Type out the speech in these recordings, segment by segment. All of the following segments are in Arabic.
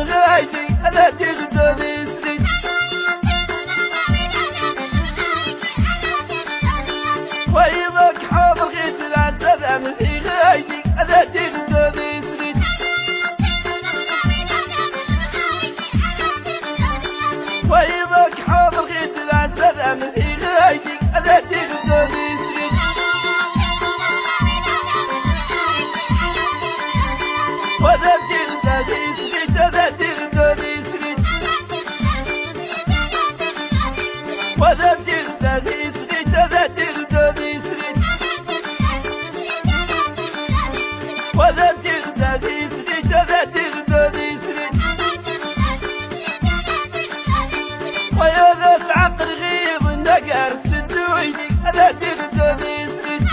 غايدي أنا تغدى السن ويضك حاضر غيت العتذا من غايدي أنا تغدى السن ويضك حاضر غيت العتذا من غايدي أنا تغدى السن وذا تغدى السن وذا تغدى السن وذا تغدى السن وذا تغدى السن وذا تغدى السن وذا تغدى السن ويا ذا عقل غيظ النقر تدويني أنا تغدى السن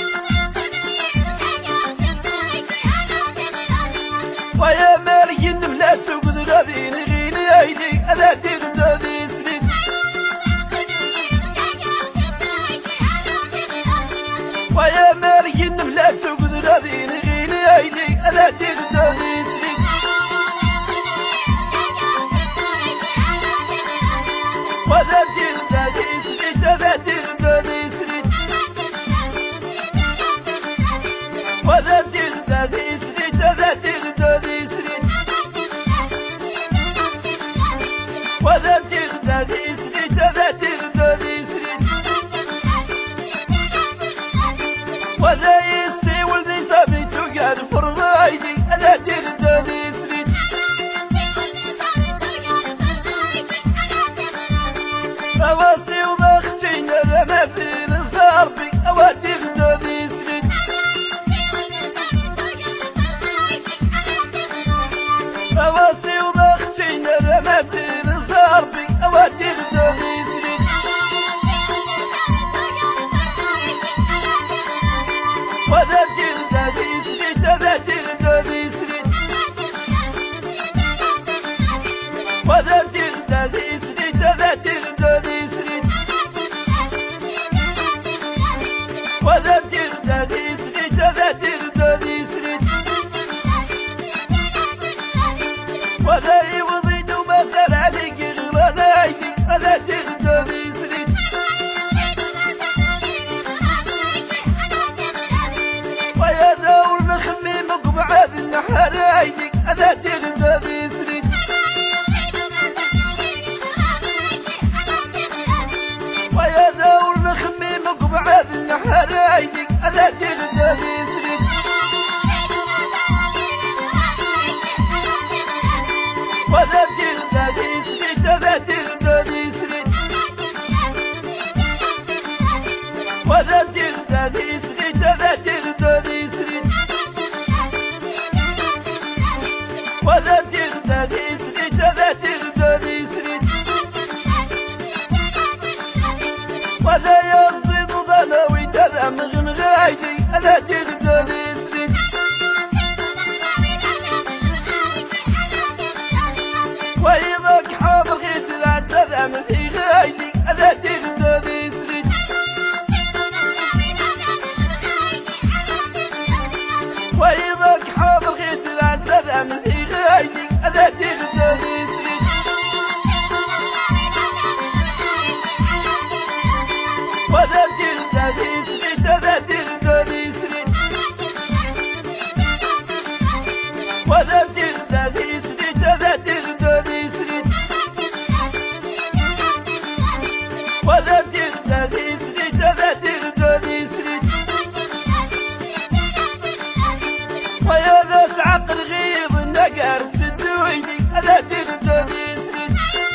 ويا مريم بلا سوق ذرابين غيني عيني أنا تغدى السن ويا مريم بلا سوق ذرابين غيني عيني أنا تغدى السن وذا تغدى السن وذا تغدى السن وذا تغدى السن وذا تغدى السن وذا تغدى السن وذا تغدى السن وذا يستي ولدي صابي تقعد فرضايدي أنا تغدى السن أواسي وبختين لما بين صاربي أوا تغدى السن أواسي وبختين لما بين صاربي أوا تغدى السن وذا تغدى السن وذا تغدى السن وذا تغدى السن وذا تغدى السن وذا تغدى السن وذا تغدى السن وذا يوضيد ومثل عليك غير عيدي أنا تغدى السن ويا دور نخميمك بعد النحر عيدي أنا تغدى السن ويا دور نخميمك بعد النحر عيدي أنا تغدى السن وذا تغدى السن وذا تغدى السن وذا تغدى السن وذا تغدى السن وذا تغدى السن وذا تغدى السن وذا يصيد ضلوي تذا مغن غايدي أنا تغدى السن ويضك حاضر غيت العتذا من غايدي أنا تغدى السن ويضك حاضر غيت العتذا من غايدي أنا تغدى السن وذا تغدى السن وذا تغدى السن وذا تغدى السن وذا تغدى السن وذا تغدى السن وذا تغدى السن ويا ذا عقل غيظ النقر تدويني أنا تغدى السن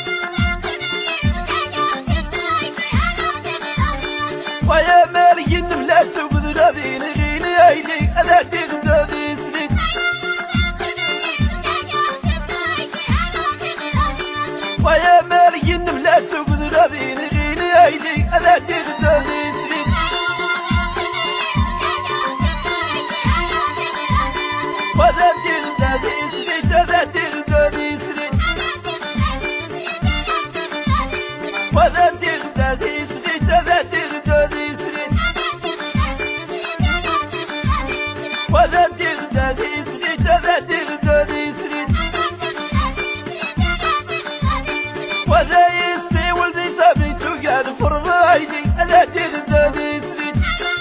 ويا مريم بلا سوق ذرابين غيني عيني أنا تغدى السن ويا مريم بلا سوق ذرابين غيني عيني أنا تغدى السن وذا تغدى السن وذا تغدى السن وذا تغدى السن وذا تغدى السن وذا تغدى السن وذا تغدى السن وذا يستي ولدي سابيتو قال فرض عيني أنا تغدادي سريت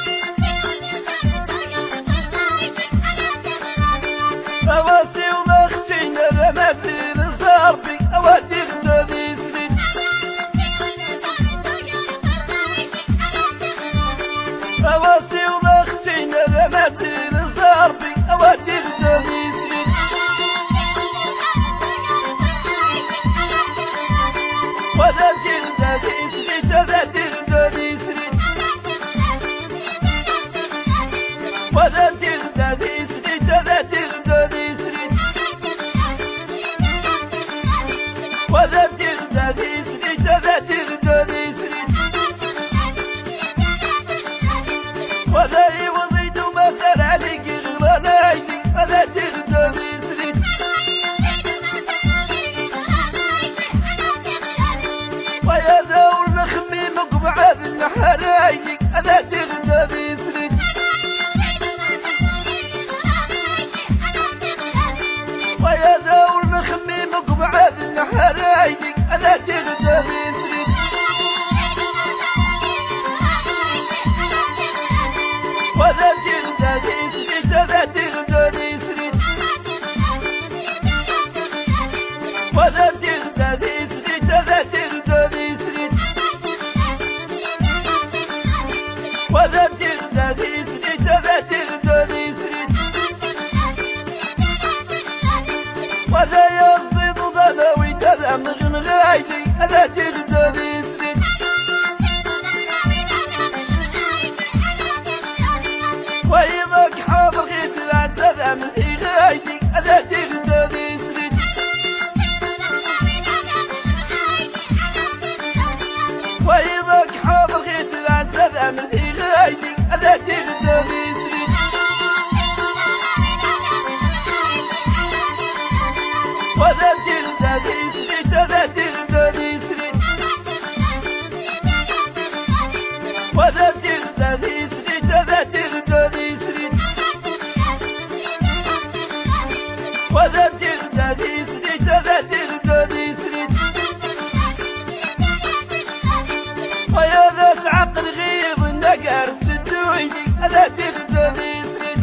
أواسي ومختين رماتي لصاربي أواتي غدادي سريت أواسي ومختين رماتي لصاربي أواتي غدادي سريت وذا تغدادي سريت وذا تغدادي سريت وذا تغدادي سريت وذا تغدادي سريت وذا تغدادي سريت وذا تغدادي سريت وذا يوضيد ومثل عليك غلان عيني وذا تغدادي سريت ويا دور نخميم قبعة النحر عيني وذا تغدادي سريت ويا دور نخميم قبعة النحر عيني وذا تغدادي سريت وذا تغدادي سريت وذا تغدادي سريت وذا تغدادي سريت وذا تغدادي سريت وذا تغدادي سريت وذا تغدادي سريت وذا يصيد ضلوي تذا مغن غايدي وذا تغدادي سريت ويضك حاضر غيث لا تذا من غايدي وذا تغدادي سريت ويضك حاضر غيث لا تذا من غايدي وذا تغدادي سريت وذا تغدادي سريت وذا تغدادي سريت وذا تغدادي سريت وذا تغدادي سريت وذا تغدادي سريت وذا تغدادي سريت ويا ذا عقل غيظ النقر تدويني وذا تغدادي سريت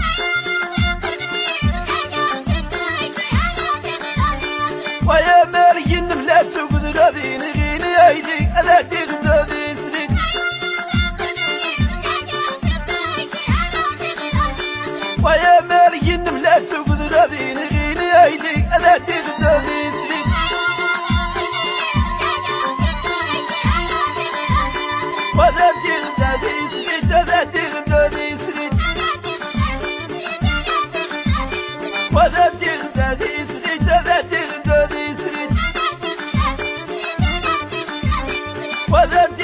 ويا مريم بلا تسوق ذرادي نغيني ايدي وذا تغدادي سريت ويا مريم بلا تسوق ذرادي نغيني ايدي وذا تغدادي سريت وذا تغدادي سريت وذا تغدادي سريت وذا تغدادي سريت وذا تغدادي سريت وذا